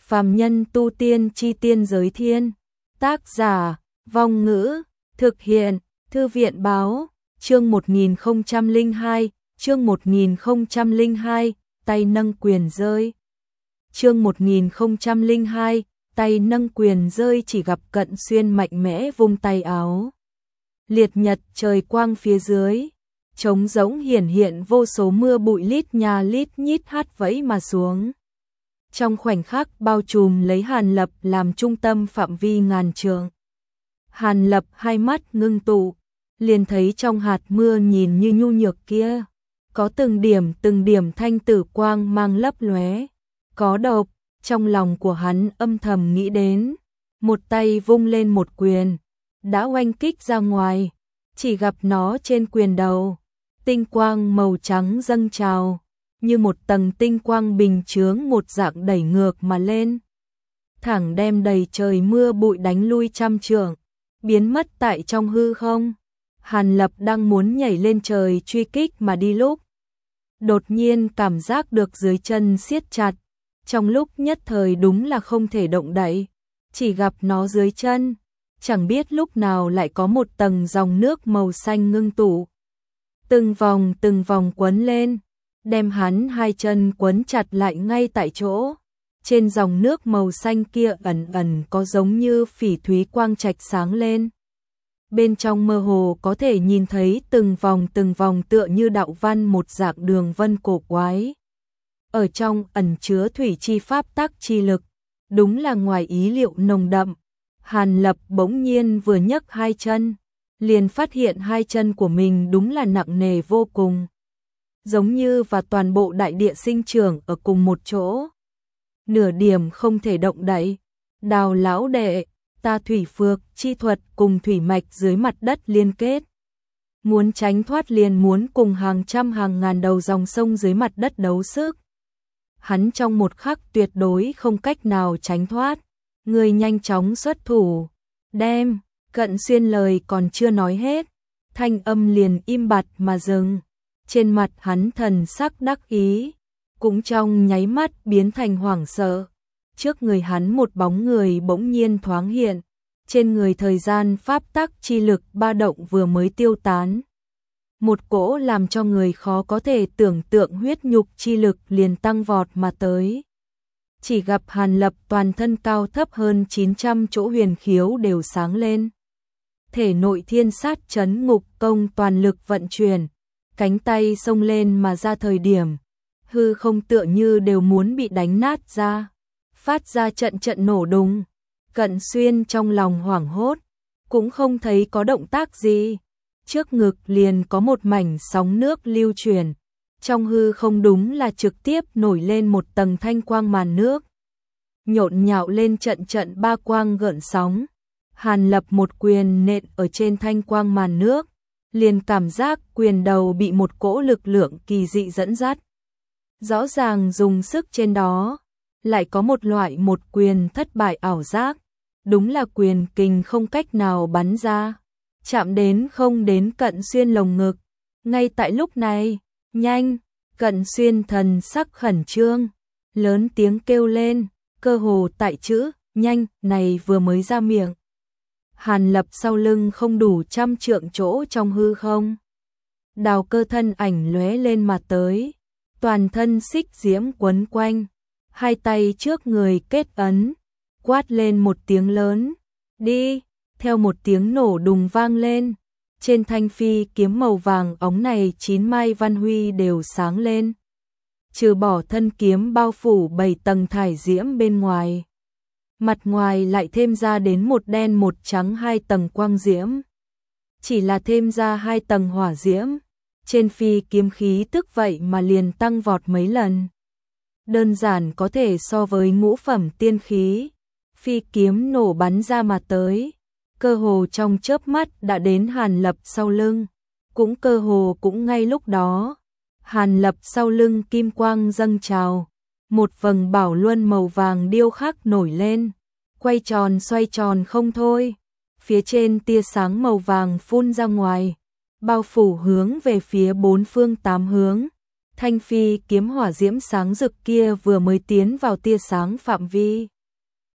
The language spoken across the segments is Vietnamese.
Phàm nhân tu tiên chi tiên giới thiên. Tác giả, Vong Ngữ, thực hiện, Thư viện báo, chương 1002, chương 1002, tay nâng quyền rơi. Chương 1002, tay nâng quyền rơi chỉ gặp Cận Xuyên mạnh mẽ vung tay áo. Liệt nhật trời quang phía dưới, trống rỗng hiển hiện vô số mưa bụi lít nhà lít nhít hát vẫy mà xuống. Trong khoảnh khắc bao trùm lấy Hàn Lập làm trung tâm phạm vi ngàn trượng. Hàn Lập hai mắt ngưng tụ, liền thấy trong hạt mưa nhìn như nhu nhược kia, có từng điểm thanh tử quang mang lấp lóe, có độc. Trong lòng của hắn âm thầm nghĩ đến, một tay vung lên một quyền, đã oanh kích ra ngoài, chỉ gặp nó trên quyền đầu, tinh quang màu trắng dâng trào, như một tầng tinh quang bình chướng một dạng đẩy ngược mà lên, thẳng đem đầy trời mưa bụi đánh lui trăm trượng, biến mất tại trong hư không. Hàn Lập đang muốn nhảy lên trời truy kích mà đi lúc, đột nhiên cảm giác được dưới chân siết chặt, trong lúc nhất thời đúng là không thể động đậy, chỉ gặp nó dưới chân, chẳng biết lúc nào lại có một tầng dòng nước màu xanh ngưng tụ, từng vòng quấn lên, đem hắn hai chân quấn chặt lại ngay tại chỗ. Trên dòng nước màu xanh kia ẩn có giống như phỉ thúy quang trạch sáng lên. Bên trong mơ hồ có thể nhìn thấy từng vòng tựa như đạo văn một dạng đường vân cổ quái. Ở trong ẩn chứa thủy chi pháp tắc chi lực, đúng là ngoài ý liệu nồng đậm. Hàn Lập bỗng nhiên vừa nhấc hai chân, liền phát hiện hai chân của mình đúng là nặng nề vô cùng, giống như và toàn bộ đại địa sinh trưởng ở cùng một chỗ, nửa điểm không thể động đậy. Đào lão đệ, ta thủy phược chi thuật cùng thủy mạch dưới mặt đất liên kết, muốn tránh thoát liền muốn cùng hàng trăm hàng ngàn đầu dòng sông dưới mặt đất đấu sức. Hắn trong một khắc tuyệt đối không cách nào tránh thoát, người nhanh chóng xuất thủ, đem. Cận Xuyên lời còn chưa nói hết, thanh âm liền im bặt mà dừng, trên mặt hắn thần sắc đắc ý, cũng trong nháy mắt biến thành hoảng sợ. Trước người hắn một bóng người bỗng nhiên thoáng hiện, trên người thời gian pháp tắc chi lực ba động vừa mới tiêu tán. Một cỗ làm cho người khó có thể tưởng tượng huyết nhục chi lực liền tăng vọt mà tới. Chỉ gặp Hàn Lập toàn thân cao thấp hơn 900 chỗ huyền khiếu đều sáng lên. Thể nội thiên sát chấn ngục công toàn lực vận chuyển, cánh tay xông lên mà ra thời điểm, hư không tựa như đều muốn bị đánh nát ra, phát ra trận nổ đùng. Cận Xuyên trong lòng hoảng hốt, cũng không thấy có động tác gì. Trước ngực liền có một mảnh sóng nước lưu chuyển, trong hư không đúng là trực tiếp nổi lên một tầng thanh quang màn nước, nhộn nhạo lên trận ba quang gợn sóng. Hàn Lập một quyền nện ở trên thanh quang màn nước, liền cảm giác quyền đầu bị một cỗ lực lượng kỳ dị dẫn dắt. Rõ ràng dùng sức trên đó, lại có một loại một quyền thất bại ảo giác, đúng là quyền kình không cách nào bắn ra, chạm đến không đến Cận Xuyên lồng ngực. Ngay tại lúc này, nhanh, Cận Xuyên thần sắc khẩn trương, lớn tiếng kêu lên, cơ hồ tại chữ nhanh này vừa mới ra miệng, Hàn Lập sau lưng không đủ trăm trượng chỗ trong hư không, Đào Cơ thân ảnh lóe lên mà tới, toàn thân xích diễm quấn quanh, hai tay trước người kết ấn, quát lên một tiếng lớn, đi. Theo một tiếng nổ đùng vang lên, trên thanh phi kiếm màu vàng óng này 9 mai văn huy đều sáng lên, trừ bỏ thân kiếm bao phủ 7 tầng thải diễm bên ngoài, mặt ngoài lại thêm ra đến một đen một trắng 2 tầng quang diễm. Chỉ là thêm ra 2 tầng hỏa diễm, trên phi kiếm khí tức vậy mà liền tăng vọt mấy lần, đơn giản có thể so với ngũ phẩm tiên khí. Phi kiếm nổ bắn ra mà tới, cơ hồ trong chớp mắt đã đến Hàn Lập sau lưng, cũng cơ hồ cũng ngay lúc đó, Hàn Lập sau lưng kim quang dâng trào, một vầng bảo luân màu vàng điêu khắc nổi lên, quay tròn xoay tròn không thôi, phía trên tia sáng màu vàng phun ra ngoài, bao phủ hướng về phía bốn phương tám hướng. Thanh phi kiếm hỏa diễm sáng rực kia vừa mới tiến vào tia sáng phạm vi,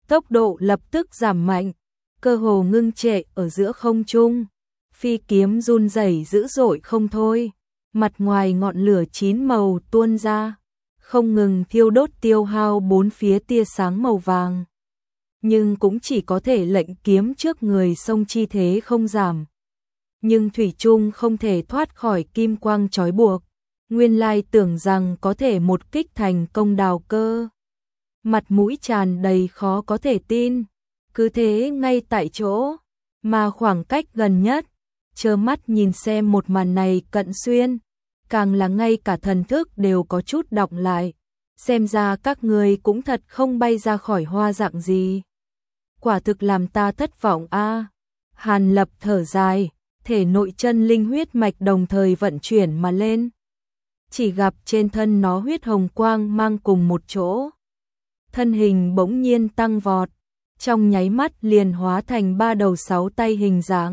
tốc độ lập tức giảm mạnh, cơ hồ ngưng trệ ở giữa không trung. Phi kiếm run rẩy dữ dội không thôi, mặt ngoài ngọn lửa chín màu tuôn ra, không ngừng thiêu đốt tiêu hao bốn phía tia sáng màu vàng. Nhưng cũng chỉ có thể lệnh kiếm trước người sông chi thế không giảm. Nhưng thủy chung không thể thoát khỏi kim quang trói buộc. Nguyên lai tưởng rằng có thể một kích thành công Đào Cơ. Mặt mũi tràn đầy khó có thể tin. Cứ thế ngay tại chỗ, mà khoảng cách gần nhất, trơ mắt nhìn xem một màn này Cận Xuyên, càng là ngay cả thần thức đều có chút đọng lại. Xem ra các người cũng thật không bay ra khỏi hoa dạng gì. Quả thực làm ta thất vọng a. Hàn Lập thở dài, thể nội chân linh huyết mạch đồng thời vận chuyển mà lên. Chỉ gặp trên thân nó huyết hồng quang mang cùng một chỗ. Thân hình bỗng nhiên tăng vọt, trong nháy mắt liền hóa thành 3 đầu 6 tay hình dạng.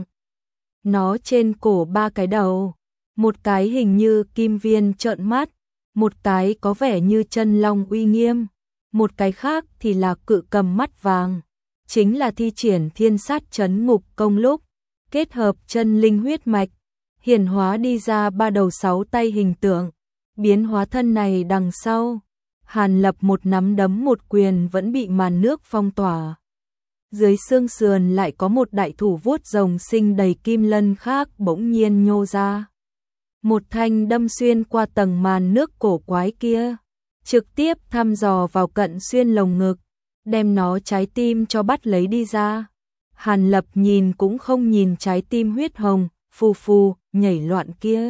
Nó trên cổ 3 cái đầu, một cái hình như kim viên trợn mắt, một cái có vẻ như chân long uy nghiêm, một cái khác thì là cự cầm mắt vàng, chính là thi triển thiên sát trấn ngục công lúc, kết hợp chân linh huyết mạch, hiển hóa đi ra 3 đầu 6 tay hình tượng. Biến hóa thân này đằng sau, Hàn Lập một nắm đấm một quyền vẫn bị màn nước phong tỏa. Dưới xương sườn lại có một đại thủ vuốt rồng sinh đầy kim lân khác bỗng nhiên nhô ra. Một thanh đâm xuyên qua tầng màn nước cổ quái kia, trực tiếp thăm dò vào Cận Xuyên lồng ngực, đem nó trái tim cho bắt lấy đi ra. Hàn Lập nhìn cũng không nhìn trái tim huyết hồng, phù phù, nhảy loạn kia.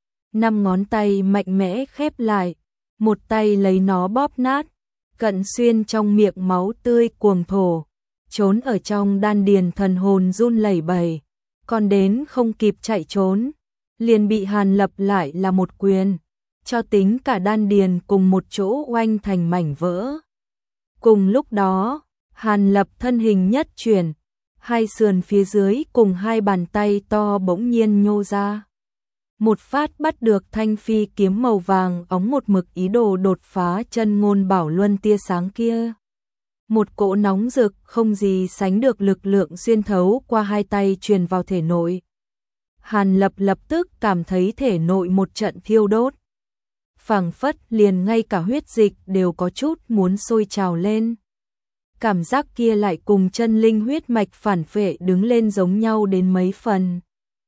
5 ngón tay mạnh mẽ khép lại, một tay lấy nó bóp nát. Cận Xuyên trong miệng máu tươi cuồng thổ, trốn ở trong đan điền thần hồn run lẩy bẩy, còn đến không kịp chạy trốn, liền bị Hàn Lập lại là một quyền, cho tính cả đan điền cùng một chỗ oanh thành mảnh vỡ. Cùng lúc đó, Hàn Lập thân hình nhất chuyển, hai sườn phía dưới cùng hai bàn tay to bỗng nhiên nhô ra. Một phát bắt được thanh phi kiếm màu vàng óng một mực ý đồ đột phá chân ngôn bảo luân tia sáng kia. Một cỗ nóng rực không gì sánh được lực lượng xuyên thấu qua hai tay truyền vào thể nội. Hàn Lập lập tức cảm thấy thể nội một trận thiêu đốt. Phảng phất liền ngay cả huyết dịch đều có chút muốn sôi trào lên. Cảm giác kia lại cùng chân linh huyết mạch phản phệ đứng lên giống nhau đến mấy phần.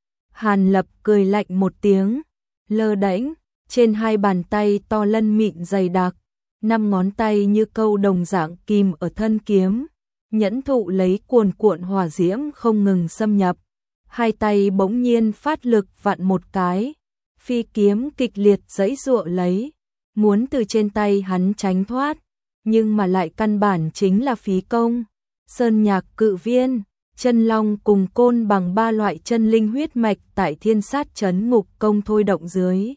Hàn Lập cười lạnh một tiếng, lơ đễnh, trên hai bàn tay to lân mịn dày đặc, 5 ngón tay như câu đồng dạng kìm ở thân kiếm, nhẫn thụ lấy cuồn cuộn hỏa diễm không ngừng xâm nhập. Hai tay bỗng nhiên phát lực vặn một cái, phi kiếm kịch liệt giãy giụa lấy, muốn từ trên tay hắn tránh thoát, nhưng mà lại căn bản chính là phí công. Sơn Nhạc Cự Viên, Chân Long cùng Côn bằng 3 loại chân linh huyết mạch tại Thiên Sát Trấn Ngục công thôi động dưới.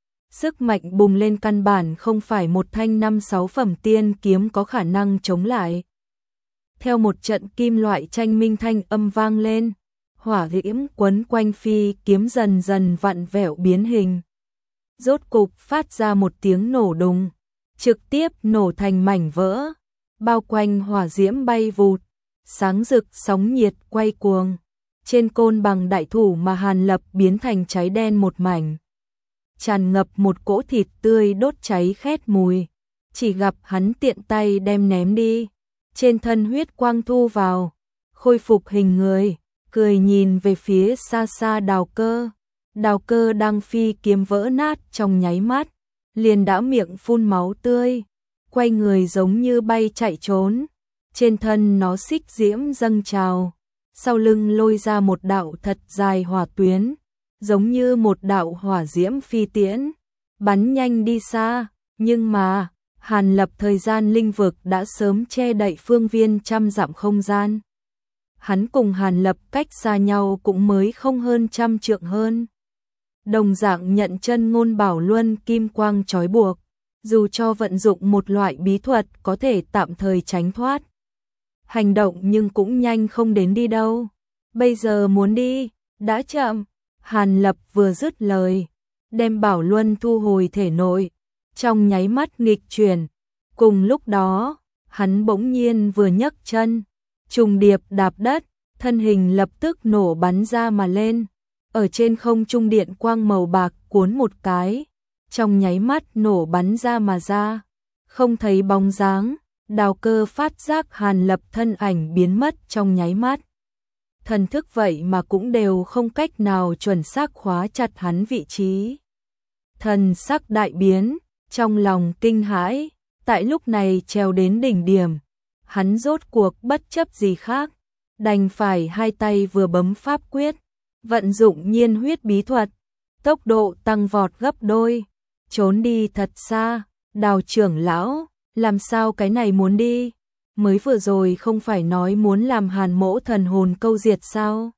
Sức mạnh bùng lên căn bản không phải một thanh 5-6 phẩm tiên kiếm có khả năng chống lại. Theo một trận kim loại tranh minh thanh âm vang lên, hỏa diễm quấn quanh phi kiếm dần dần vặn vẹo biến hình. Rốt cục phát ra một tiếng nổ đùng, trực tiếp nổ thành mảnh vỡ, bao quanh hỏa diễm bay vụt, sáng rực sóng nhiệt quay cuồng. Trên côn bằng đại thủ mà Hàn Lập biến thành cháy đen một mảnh, tràn ngập một cỗ thịt tươi đốt cháy khét mùi. Chỉ gặp hắn tiện tay đem ném đi, trên thân huyết quang thu vào, khôi phục hình người, cười nhìn về phía xa xa Đào Cơ. Đào Cơ đang phi kiếm vỡ nát trong nháy mắt, liền đã miệng phun máu tươi, quay người giống như bay chạy trốn. Trên thân nó xích diễm dâng trào, sau lưng lôi ra một đạo thật dài hỏa tuyến, giống như một đạo hỏa diễm phi tiễn, bắn nhanh đi xa. Nhưng mà Hàn Lập thời gian linh vực đã sớm che đậy phương viên 100 dặm không gian. Hắn cùng Hàn Lập cách xa nhau cũng mới không hơn 100 trượng hơn. Đồng dạng nhận chân ngôn bảo luân kim quang trói buộc, dù cho vận dụng một loại bí thuật có thể tạm thời tránh thoát. Hành động nhưng cũng nhanh không đến đi đâu. Bây giờ muốn đi, đã chậm. Hàn Lập vừa dứt lời, đem bảo luân thu hồi thể nội, trong nháy mắt nghịch chuyển. Cùng lúc đó, hắn bỗng nhiên vừa nhấc chân, trùng điệp đạp đất, thân hình lập tức nổ bắn ra mà lên. Ở trên không trung điện quang màu bạc cuốn một cái, trong nháy mắt nổ bắn ra mà ra, không thấy bóng dáng. Đào Cơ phát giác Hàn Lập thân ảnh biến mất trong nháy mắt. Thần thức vậy mà cũng đều không cách nào chuẩn xác khóa chặt hắn vị trí. Thần sắc đại biến, trong lòng kinh hãi, tại lúc này trèo đến đỉnh điểm, hắn rốt cuộc bất chấp gì khác, đành phải hai tay vừa bấm pháp quyết, vận dụng nhiên huyết bí thuật, tốc độ tăng vọt gấp đôi, trốn đi thật xa. Đào trưởng lão, làm sao cái này muốn đi? Mới vừa rồi không phải nói muốn làm Hàn Mỗ thần hồn câu diệt sao?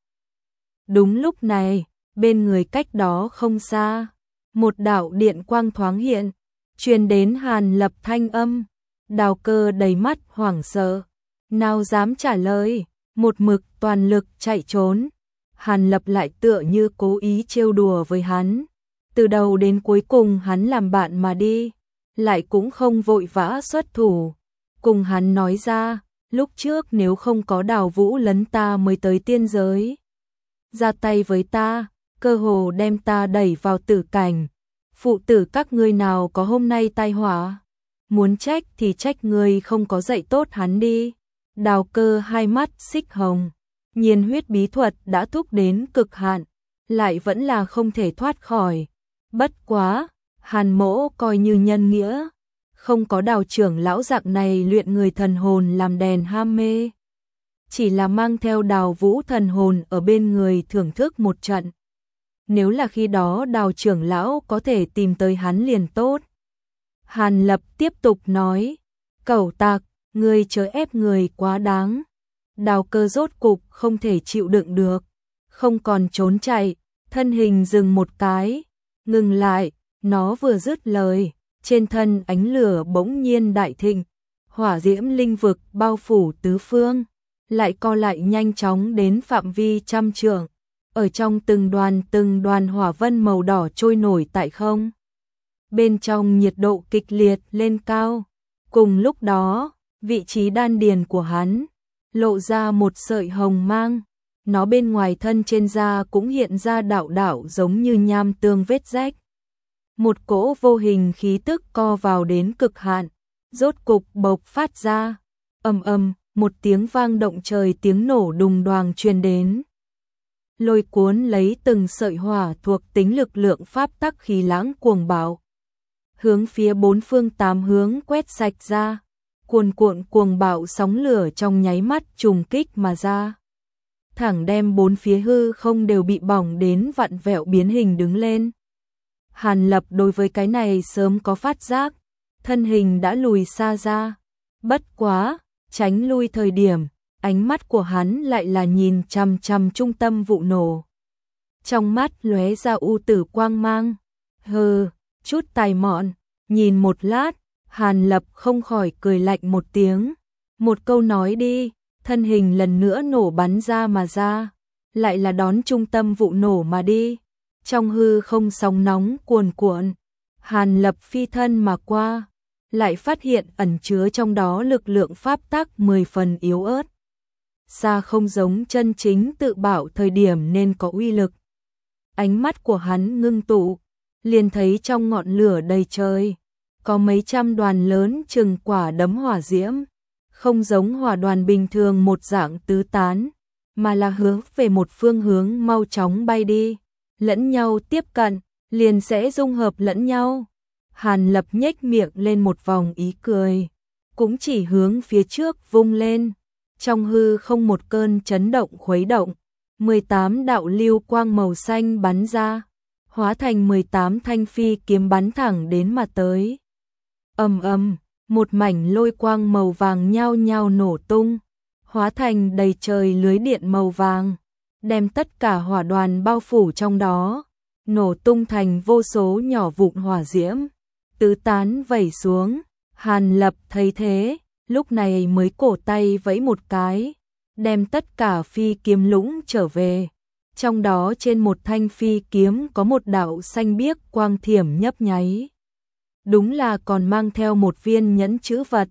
Đúng lúc này, bên người cách đó không xa, một đạo điện quang thoáng hiện, truyền đến Hàn Lập thanh âm. Đào Cơ đầy mắt hoảng sợ, nào dám trả lời, một mực toàn lực chạy trốn. Hàn Lập lại tựa như cố ý trêu đùa với hắn, từ đầu đến cuối cùng hắn làm bạn mà đi, lại cũng không vội vã xuất thủ. Cùng hắn nói ra, lúc trước nếu không có Đào Vũ lấn ta mới tới tiên giới, ra tay với ta, cơ hồ đem ta đẩy vào tử cảnh. Phụ tử các ngươi nào có hôm nay tai họa, muốn trách thì trách ngươi không có dạy tốt hắn đi. Đào Cơ hai mắt xích hồng, nhiên huyết bí thuật đã thúc đến cực hạn, lại vẫn là không thể thoát khỏi. Bất quá, Hàn Mỗ coi như nhân nghĩa, không có Đào trưởng lão dạng này luyện người thần hồn làm đèn ham mê, chỉ là mang theo Đào Vũ thần hồn ở bên người thưởng thức một trận. Nếu là khi đó Đào trưởng lão có thể tìm tới hắn liền tốt. Hàn Lập tiếp tục nói, cẩu tặc, ngươi chớ ép người quá đáng. Đào Cơ rốt cục không thể chịu đựng được, không còn trốn chạy, thân hình dừng một cái, ngừng lại. Nó vừa dứt lời, trên thân ánh lửa bỗng nhiên đại thịnh, hỏa diễm linh vực bao phủ tứ phương, lại co lại nhanh chóng đến phạm vi trăm trượng. Ở trong từng đoàn hỏa vân màu đỏ trôi nổi tại không. Bên trong nhiệt độ kịch liệt lên cao. Cùng lúc đó, vị trí đan điền của hắn lộ ra một sợi hồng mang. Nó bên ngoài thân trên da cũng hiện ra đạo đạo giống như nham tương vết rách. Một cỗ vô hình khí tức co vào đến cực hạn, rốt cục bộc phát ra. Ầm ầm, một tiếng vang động trời, tiếng nổ đùng đoàng truyền đến. Lôi cuốn lấy từng sợi hỏa thuộc tính lực lượng pháp tắc khí lãng cuồng bạo, hướng phía bốn phương tám hướng quét sạch ra. Cuồn cuộn cuồng bạo sóng lửa trong nháy mắt trùng kích mà ra, thẳng đem bốn phía hư không đều bị bỏng đến vặn vẹo biến hình đứng lên. Hàn Lập đối với cái này sớm có phát giác, thân hình đã lùi xa ra. Bất quá, tránh lui thời điểm, ánh mắt của hắn lại là nhìn chằm chằm trung tâm vụ nổ. Trong mắt lóe ra u tử quang mang. Hừ, chút tài mọn. Nhìn một lát, Hàn Lập không khỏi cười lạnh một tiếng. Một câu nói đi, thân hình lần nữa nổ bắn ra mà ra, lại là đón trung tâm vụ nổ mà đi. Trong hư không sóng nóng cuồn cuộn, Hàn Lập phi thân mà qua, lại phát hiện ẩn chứa trong đó lực lượng pháp tắc 10 phần yếu ớt, xa không giống chân chính tự bảo thời điểm nên có uy lực. Ánh mắt của hắn ngưng tụ, liền thấy trong ngọn lửa đầy trời có mấy trăm đoàn lớn chừng quả đấm hỏa diễm, không giống hỏa đoàn bình thường một dạng tứ tán, mà là hướng về một phương hướng mau chóng bay đi, lẫn nhau tiếp cận, liền sẽ dung hợp lẫn nhau. Hàn Lập nhếch miệng lên một vòng ý cười, cũng chỉ hướng phía trước vung lên. Trong hư không một cơn chấn động khuấy động, 18 đạo lưu quang màu xanh bắn ra, hóa thành 18 thanh phi kiếm bắn thẳng đến mà tới. Ầm ầm, một mảnh lôi quang màu vàng nhao nhao nổ tung, hóa thành đầy trời lưới điện màu vàng, đem tất cả hỏa đoàn bao phủ trong đó, nổ tung thành vô số nhỏ vụn hỏa diễm, tứ tán vẩy xuống. Hàn Lập thấy thế, lúc này mới cổ tay vẫy một cái, đem tất cả phi kiếm lũng trở về. Trong đó trên một thanh phi kiếm có một đạo xanh biếc quang thiểm nhấp nháy. Đúng là còn mang theo một viên nhẫn chữ vật,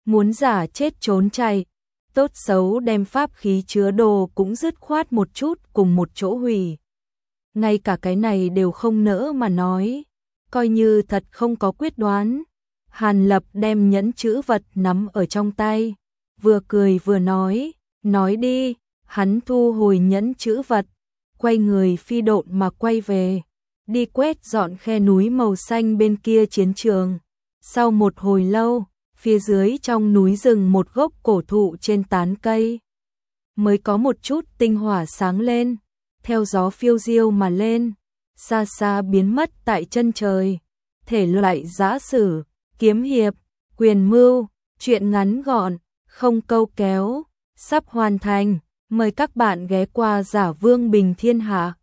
muốn giả chết trốn chạy, tốt xấu đem pháp khí chứa đồ cũng dứt khoát một chút cùng một chỗ hủy. Ngay cả cái này đều không nỡ mà nói, coi như thật không có quyết đoán. Hàn Lập đem nhẫn chữ vật nắm ở trong tay, vừa cười vừa nói đi. Hắn thu hồi nhẫn chữ vật, quay người phi độn mà quay về, đi quét dọn khe núi màu xanh bên kia chiến trường. Sau một hồi lâu, phía dưới trong núi rừng một gốc cổ thụ trên tán cây mới có một chút tinh hỏa sáng lên, theo gió phiêu diêu mà lên, xa xa biến mất tại chân trời. Thể loại giã sử, kiếm hiệp, quyền mưu, truyện ngắn gọn, không câu kéo, sắp hoàn thành. Mời các bạn ghé qua Giả Vương Bình Thiên Hạ.